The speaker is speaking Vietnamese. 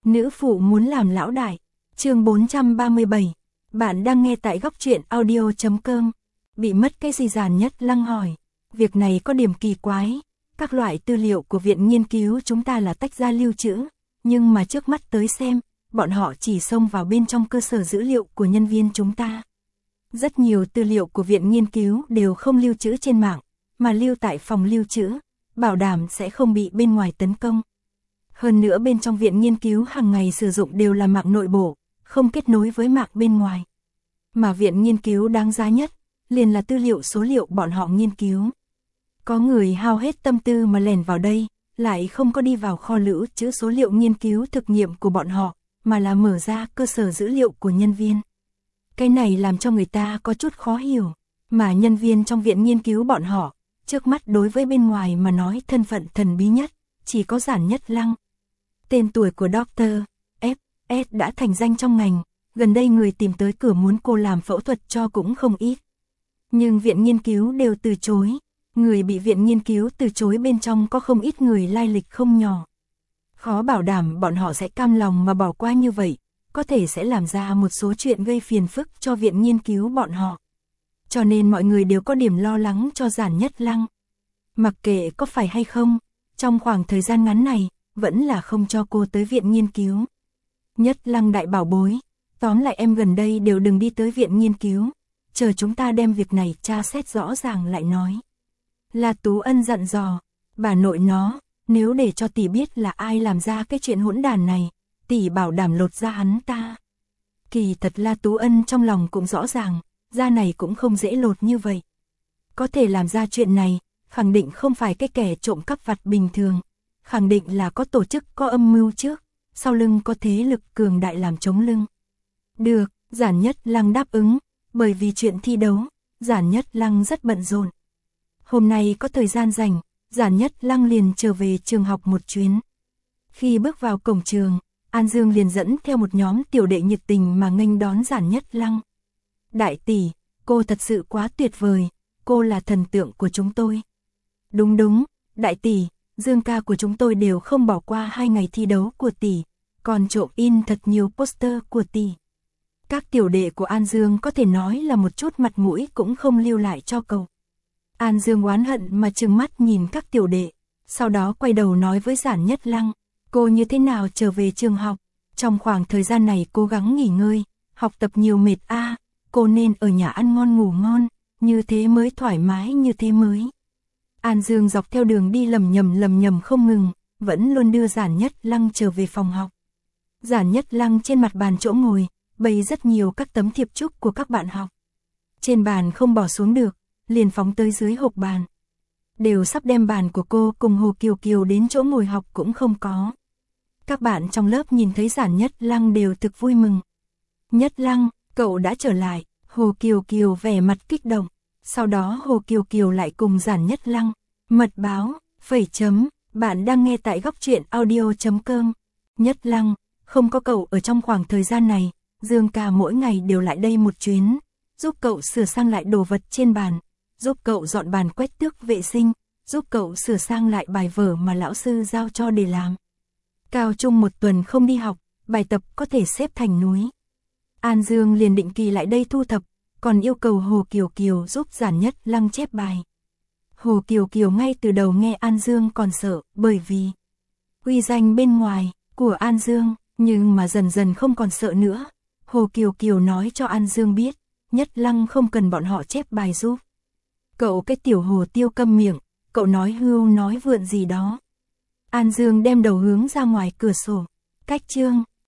Nữ phụ muốn làm lão đại. Chương 437. Bạn đang nghe tại góc truyện audio.com. Bị mất cái gì? Giản Nhất Lăng hỏi. Việc này có điểm kỳ quái. Các loại tư liệu của viện nghiên cứu chúng ta là tách ra lưu trữ, nhưng mà trước mắt tới xem, bọn họ chỉ xông vào bên trong cơ sở dữ liệu của nhân viên chúng ta. Rất nhiều tư liệu của viện nghiên cứu đều không lưu trữ trên mạng, mà lưu tại phòng lưu trữ, bảo đảm sẽ không bị bên ngoài tấn công. Hơn nữa bên trong viện nghiên cứu hàng ngày sử dụng đều là mạng nội bộ, không kết nối với mạng bên ngoài. Mà viện nghiên cứu đáng giá nhất, liền là tư liệu số liệu bọn họ nghiên cứu. Có người hao hết tâm tư mà lẻn vào đây, lại không có đi vào kho lưu trữ số liệu nghiên cứu thực nghiệm của bọn họ, mà là mở ra cơ sở dữ liệu của nhân viên. Cái này làm cho người ta có chút khó hiểu, mà nhân viên trong viện nghiên cứu bọn họ, trước mắt đối với bên ngoài mà nói thân phận thần bí nhất, chỉ có Giản Nhất Lăng. Tên tuổi của Dr. F.S. đã thành danh trong ngành, gần đây người tìm tới cửa muốn cô làm phẫu thuật cho cũng không ít. Nhưng viện nghiên cứu đều từ chối, người bị viện nghiên cứu từ chối bên trong có không ít người lai lịch không nhỏ. Khó bảo đảm bọn họ sẽ cam lòng mà bỏ qua như vậy, có thể sẽ làm ra một số chuyện gây phiền phức cho viện nghiên cứu bọn họ. Cho nên mọi người đều có điểm lo lắng cho Giản Nhất Lăng. Mặc kệ có phải hay không, trong khoảng thời gian ngắn này, vẫn là không cho cô tới viện nghiên cứu. Nhất Lăng đại bảo bối, tóm lại em gần đây đều đừng đi tới viện nghiên cứu, chờ chúng ta đem việc này tra xét rõ ràng lại nói. La Tú Ân dặn dò, bà nội nó, nếu để cho tỷ biết là ai làm ra cái chuyện hỗn đản này, tỷ bảo đảm lột da hắn ta. Kỳ thật La Tú Ân trong lòng cũng rõ ràng, da này cũng không dễ lột như vậy. Có thể làm ra chuyện này, khẳng định không phải cái kẻ trộm cắp vặt bình thường, khẳng định là có tổ chức, có âm mưu trước, sau lưng có thế lực cường đại làm chống lưng. Được, Giản Nhất Lăng đáp ứng, bởi vì chuyện thi đấu, Giản Nhất Lăng rất bận rộn. Hôm nay có thời gian rảnh, Giản Nhất Lăng liền trở về trường học một chuyến. Khi bước vào cổng trường, An Dương liền dẫn theo một nhóm tiểu đệ nhiệt tình mà nghênh đón Giản Nhất Lăng. Đại tỷ, cô thật sự quá tuyệt vời, cô là thần tượng của chúng tôi. Đúng đúng, đại tỷ, Dương ca của chúng tôi đều không bỏ qua 2 ngày thi đấu của tỷ, còn trộm in thật nhiều poster của tỷ. Các tiểu đệ của An Dương có thể nói là một chút mặt mũi cũng không lưu lại cho cậu. An Dương oán hận mà trừng mắt nhìn các tiểu đệ, sau đó quay đầu nói với Giản Nhất Lăng, cô như thế nào trở về trường học, trong khoảng thời gian này cố gắng nghỉ ngơi, học tập nhiều mệt a, cô nên ở nhà ăn ngon ngủ ngon, như thế mới thoải mái, như thế mới. An Dương dọc theo đường đi lầm nhầm không ngừng, vẫn luôn đưa Giản Nhất Lăng trở về phòng học. Giản Nhất Lăng trên mặt bàn chỗ ngồi, bày rất nhiều các tấm thiệp chúc của các bạn học. Trên bàn không bỏ xuống được, liền phóng tới dưới hộp bàn. Đều sắp đem bàn của cô cùng Hồ Kiều Kiều đến chỗ ngồi học cũng không có. Các bạn trong lớp nhìn thấy Giản Nhất Lăng đều thực vui mừng. Nhất Lăng, cậu đã trở lại, Hồ Kiều Kiều vẻ mặt kích động. Sau đó Hồ Kiều Kiều lại cùng Giản Nhất Lăng, mật báo, bạn đang nghe tại góc truyện audio.com. Nhất Lăng, không có cậu ở trong khoảng thời gian này, Dương ca mỗi ngày đều lại đây một chuyến, giúp cậu sửa sang lại đồ vật trên bàn, giúp cậu dọn bàn quét tước vệ sinh, giúp cậu sửa sang lại bài vở mà lão sư giao cho để làm. Cao trung một tuần không đi học, bài tập có thể xếp thành núi. An Dương liền định kỳ lại đây thu thập, còn yêu cầu Hồ Kiều Kiều giúp Giản Nhất Lăng chép bài. Hồ Kiều Kiều ngay từ đầu nghe An Dương còn sợ, bởi vì uy danh bên ngoài của An Dương, nhưng mà dần dần không còn sợ nữa. Hồ Kiều Kiều nói cho An Dương biết, Nhất Lăng không cần bọn họ chép bài giúp. Cậu cái tiểu hồ tiêu câm miệng, cậu nói hưu nói vượn gì đó. An Dương đem đầu hướng ra ngoài cửa sổ. Cách chương